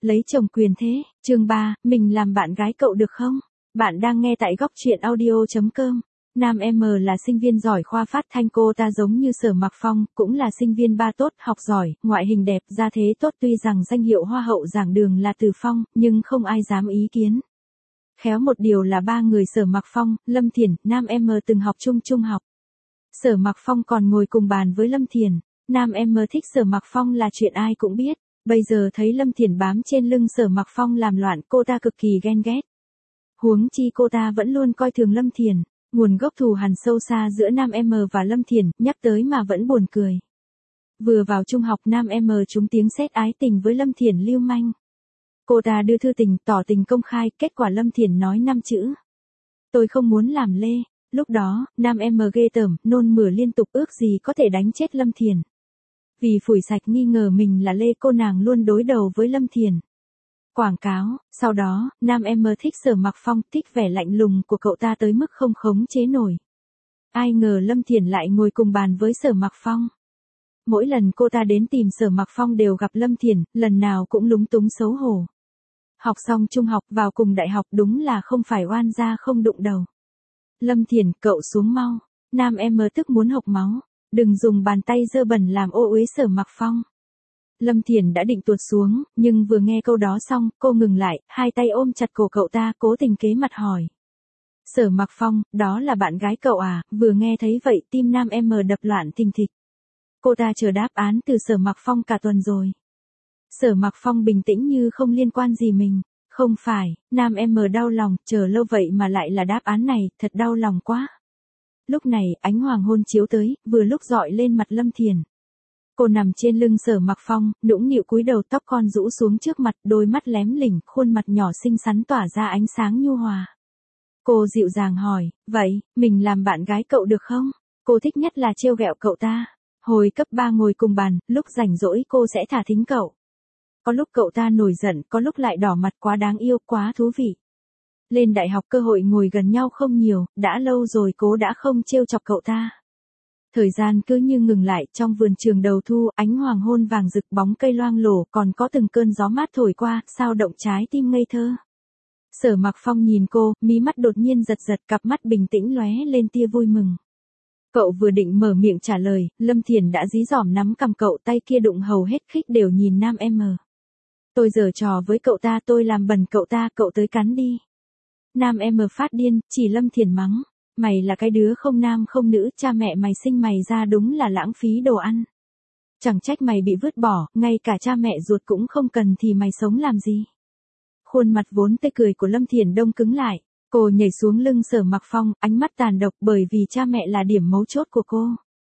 lấy chồng quyền thế, chương 3, mình làm bạn gái cậu được không? Bạn đang nghe tại góc truyện audio.com. Nam M là sinh viên giỏi khoa phát thanh, cô ta giống như Sở Mặc Phong, cũng là sinh viên ba tốt, học giỏi, ngoại hình đẹp, gia thế tốt. Tuy rằng danh hiệu hoa hậu giảng đường là Từ Phong, nhưng không ai dám ý kiến. Khéo một điều là ba người Sở Mặc Phong, Lâm Thiển, Nam M từng học chung trung học. Sở Mặc Phong còn ngồi cùng bàn với Lâm Thiển. Nam M thích Sở Mặc Phong là chuyện ai cũng biết. Bây giờ thấy Lâm Thiển bám trên lưng Sở Mặc Phong làm loạn, cô ta cực kỳ ghen ghét. Huống chi cô ta vẫn luôn coi thường Lâm Thiển. Nguồn gốc thù hằn sâu xa giữa Nam M và Lâm Thiển, nhắc tới mà vẫn buồn cười. Vừa vào trung học, Nam M trúng tiếng sét ái tình với Lâm Thiển lưu manh. Cô ta đưa thư tình, tỏ tình công khai, kết quả Lâm Thiển nói 5 chữ. Tôi không muốn làm lê. Lúc đó, Nam M ghê tởm, nôn mửa liên tục, ước gì có thể đánh chết Lâm Thiển. Vì phủi sạch nghi ngờ mình là lê, cô nàng luôn đối đầu với Lâm Thiển. Quảng cáo, sau đó, Nam M thích Sở Mặc Phong, thích vẻ lạnh lùng của cậu ta tới mức không khống chế nổi. Ai ngờ Lâm Thiển lại ngồi cùng bàn với Sở Mặc Phong. Mỗi lần cô ta đến tìm Sở Mặc Phong đều gặp Lâm Thiển, lần nào cũng lúng túng xấu hổ. Học xong trung học, vào cùng đại học, đúng là không phải oan gia không đụng đầu. Lâm Thiển, cậu xuống mau. Nam M tức muốn hộc máu. Đừng dùng bàn tay dơ bẩn làm ô uế Sở Mặc Phong. Lâm Thiển đã định tuột xuống, nhưng vừa nghe câu đó xong, cô ngừng lại, hai tay ôm chặt cổ cậu ta, cố tình kế mặt hỏi. Sở Mặc Phong, đó là bạn gái cậu à? Vừa nghe thấy vậy, tim Nam M đập loạn thình thịch. Cô ta chờ đáp án từ Sở Mặc Phong cả tuần rồi. Sở Mặc Phong bình tĩnh như không liên quan gì mình. Không phải. Nam M đau lòng, chờ lâu vậy mà lại là đáp án này, thật đau lòng quá. Lúc này, ánh hoàng hôn chiếu tới, vừa lúc dọi lên mặt Lâm Thiển. Cô nằm trên lưng Sở Mặc Phong, nũng nịu cúi đầu, tóc con rũ xuống trước mặt, đôi mắt lém lỉnh, khuôn mặt nhỏ xinh xắn tỏa ra ánh sáng nhu hòa. Cô dịu dàng hỏi, vậy, mình làm bạn gái cậu được không? Cô thích nhất là trêu ghẹo cậu ta. Hồi cấp 3 ngồi cùng bàn, lúc rảnh rỗi cô sẽ thả thính cậu. Có lúc cậu ta nổi giận, có lúc lại đỏ mặt, quá đáng yêu, quá thú vị. Lên đại học cơ hội ngồi gần nhau không nhiều, đã lâu rồi cô đã không trêu chọc cậu ta. Thời gian cứ như ngừng lại, trong vườn trường đầu thu, ánh hoàng hôn vàng rực, bóng cây loang lổ, còn có từng cơn gió mát thổi qua, sao động trái tim ngây thơ. Sở Mặc Phong nhìn cô, mí mắt đột nhiên giật giật, cặp mắt bình tĩnh lóe lên tia vui mừng. Cậu vừa định mở miệng trả lời, Lâm Thiển đã dí dỏm nắm cầm cậu, tay kia đụng hầu hết khích đều nhìn Nam M. Tôi giở trò với cậu ta, tôi làm bẩn cậu ta, cậu tới cắn đi. Nam M phát điên, chỉ Lâm Thiển mắng. Mày là cái đứa không nam không nữ, cha mẹ mày sinh mày ra đúng là lãng phí đồ ăn. Chẳng trách mày bị vứt bỏ, ngay cả cha mẹ ruột cũng không cần thì mày sống làm gì. Khuôn mặt vốn tươi cười của Lâm Thiển đông cứng lại, cô nhảy xuống lưng Sở Mặc Phong, ánh mắt tàn độc, bởi vì cha mẹ là điểm mấu chốt của cô.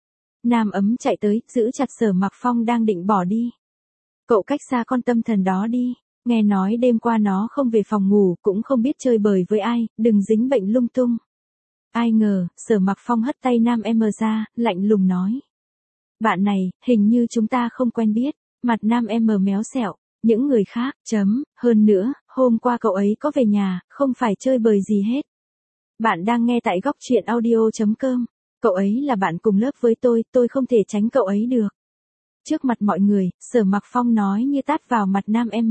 Nam Ấm chạy tới, giữ chặt Sở Mặc Phong đang định bỏ đi. Cậu cách xa con tâm thần đó đi, nghe nói đêm qua nó không về phòng ngủ, cũng không biết chơi bời với ai, đừng dính bệnh lung tung. Ai ngờ, Sở Mặc Phong hất tay Nam M ra, lạnh lùng nói. Bạn này, hình như chúng ta không quen biết. Mặt Nam M méo xẹo, những người khác, hơn nữa, hôm qua cậu ấy có về nhà, không phải chơi bời gì hết. Bạn đang nghe tại góc truyện audio.com. Cậu ấy là bạn cùng lớp với tôi không thể tránh cậu ấy được. Trước mặt mọi người, Sở Mặc Phong nói như tát vào mặt Nam M.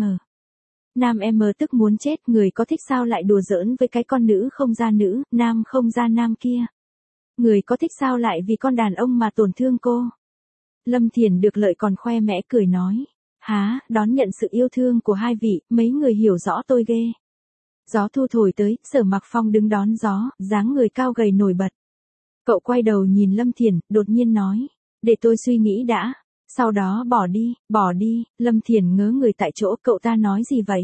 Nam M tức muốn chết, người có thích sao lại đùa giỡn với cái con nữ không ra nữ, nam không ra nam kia. Người có thích sao lại vì con đàn ông mà tổn thương cô. Lâm Thiển được lợi còn khoe mẽ cười nói. Há, đón nhận sự yêu thương của hai vị, mấy người hiểu rõ tôi ghê. Gió thu thổi tới, Sở Mặc Phong đứng đón gió, dáng người cao gầy nổi bật. Cậu quay đầu nhìn Lâm Thiển, đột nhiên nói. Để tôi suy nghĩ đã. Sau đó bỏ đi, Lâm Thiển ngớ người tại chỗ, cậu ta nói gì vậy?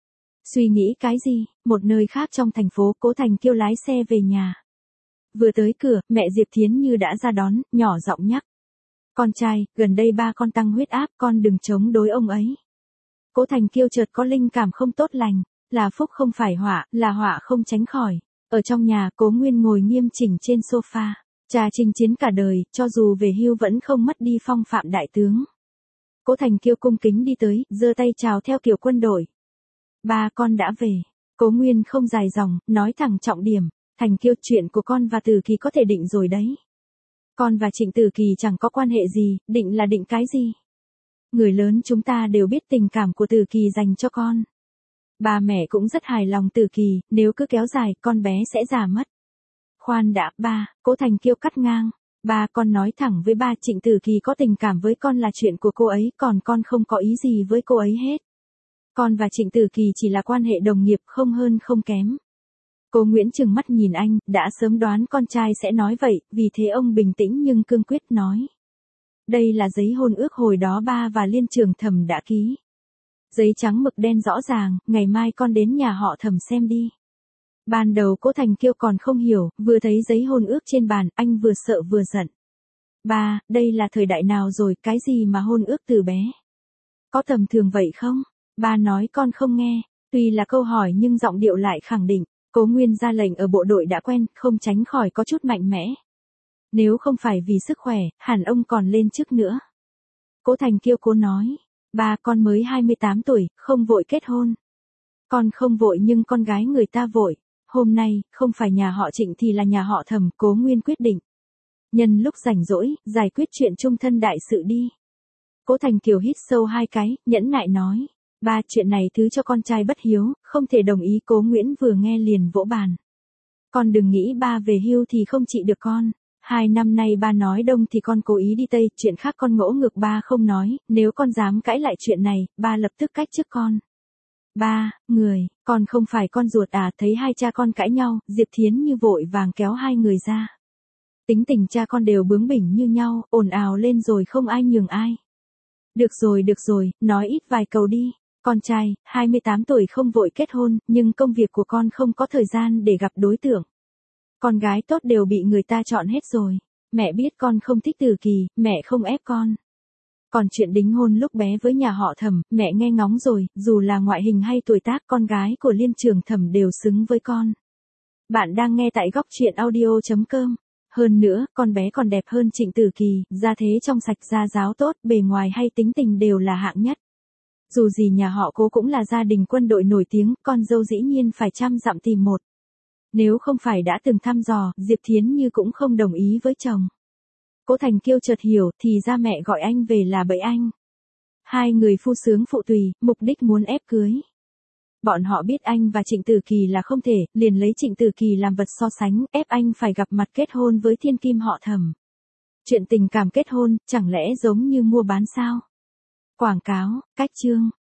Suy nghĩ cái gì? Một nơi khác trong thành phố, Cố Thành Kiêu lái xe về nhà. Vừa tới cửa, mẹ Diệp Thiến Như đã ra đón, nhỏ giọng nhắc. Con trai, gần đây ba con tăng huyết áp, con đừng chống đối ông ấy. Cố Thành Kiêu chợt có linh cảm không tốt lành, là phúc không phải họa, là họa không tránh khỏi. Ở trong nhà, Cố Nguyên ngồi nghiêm chỉnh trên sofa. Cha chinh chiến cả đời, cho dù về hưu vẫn không mất đi phong phạm đại tướng. Cố Thành Kiêu cung kính đi tới, giơ tay chào theo kiểu quân đội. Ba con đã về. Cố Nguyên không dài dòng, nói thẳng trọng điểm. Thành Kiêu, chuyện của con và Từ Kỳ có thể định rồi đấy. Con và Trịnh Tử Kỳ chẳng có quan hệ gì, định là định cái gì? Người lớn chúng ta đều biết tình cảm của Tử Kỳ dành cho con. Ba mẹ cũng rất hài lòng Tử Kỳ, nếu cứ kéo dài, con bé sẽ già mất. Khoan đã, ba, Cố Thành Kiêu cắt ngang. Ba, con nói thẳng với ba, Trịnh Tử Kỳ có tình cảm với con là chuyện của cô ấy, còn con không có ý gì với cô ấy hết. Con và Trịnh Tử Kỳ chỉ là quan hệ đồng nghiệp, không hơn không kém. Cố Nguyễn trừng mắt nhìn anh, đã sớm đoán con trai sẽ nói vậy, vì thế ông bình tĩnh nhưng cương quyết nói. Đây là giấy hôn ước hồi đó ba và Liên Trường Thẩm đã ký. Giấy trắng mực đen rõ ràng, ngày mai con đến nhà họ Thẩm xem đi. Ban đầu Cố Thành Kiêu còn không hiểu, vừa thấy giấy hôn ước trên bàn, anh vừa sợ vừa giận. Ba, đây là thời đại nào rồi, cái gì mà hôn ước từ bé? Có tầm thường vậy không? Ba nói con không nghe, tuy là câu hỏi nhưng giọng điệu lại khẳng định. Cố Nguyên ra lệnh ở bộ đội đã quen, không tránh khỏi có chút mạnh mẽ. Nếu không phải vì sức khỏe, hẳn ông còn lên chức nữa. Cố Thành Kiêu cố nói, ba, con mới 28 tuổi, không vội kết hôn. Con không vội nhưng con gái người ta vội. Hôm nay, không phải nhà họ Trịnh thì là nhà họ Thẩm, Cố Nguyên quyết định. Nhân lúc rảnh rỗi, giải quyết chuyện chung thân đại sự đi. Cố Thành Kiều hít sâu 2 cái, nhẫn nại nói. Ba, chuyện này thứ cho con trai bất hiếu, không thể đồng ý. Cố Nguyễn vừa nghe liền vỗ bàn. Con đừng nghĩ ba về hưu thì không trị được con. 2 năm nay ba nói đông thì con cố ý đi tây, chuyện khác con ngỗ ngược ba không nói, nếu con dám cãi lại chuyện này, ba lập tức cách chức con. Ba, con không phải con ruột à, thấy hai cha con cãi nhau, Diệp Thiến Như vội vàng kéo hai người ra. Tính tình cha con đều bướng bỉnh như nhau, ồn ào lên rồi không ai nhường ai. Được rồi, nói ít vài câu đi. Con trai, 28 tuổi không vội kết hôn, nhưng công việc của con không có thời gian để gặp đối tượng. Con gái tốt đều bị người ta chọn hết rồi. Mẹ biết con không thích Tử Kỳ, mẹ không ép con. Còn chuyện đính hôn lúc bé với nhà họ Thẩm, mẹ nghe ngóng rồi, dù là ngoại hình hay tuổi tác, con gái của Liên Trường Thẩm đều xứng với con. Bạn đang nghe tại góc truyện audio.com. Hơn nữa, con bé còn đẹp hơn Trịnh Tử Kỳ, gia thế trong sạch, gia giáo tốt, bề ngoài hay tính tình đều là hạng nhất. Dù gì nhà họ Cố cũng là gia đình quân đội nổi tiếng, con dâu dĩ nhiên phải trăm dặm tìm một. Nếu không phải đã từng thăm dò, Diệp Thiến Như cũng không đồng ý với chồng. Cố Thành Kiêu chợt hiểu, thì ra mẹ gọi anh về là bẫy anh. Hai người phu sướng phụ tùy, mục đích muốn ép cưới. Bọn họ biết anh và Trịnh Tử Kỳ là không thể, liền lấy Trịnh Tử Kỳ làm vật so sánh, ép anh phải gặp mặt kết hôn với thiên kim họ Thẩm. Chuyện tình cảm kết hôn, chẳng lẽ giống như mua bán sao? Quảng cáo, cách chương.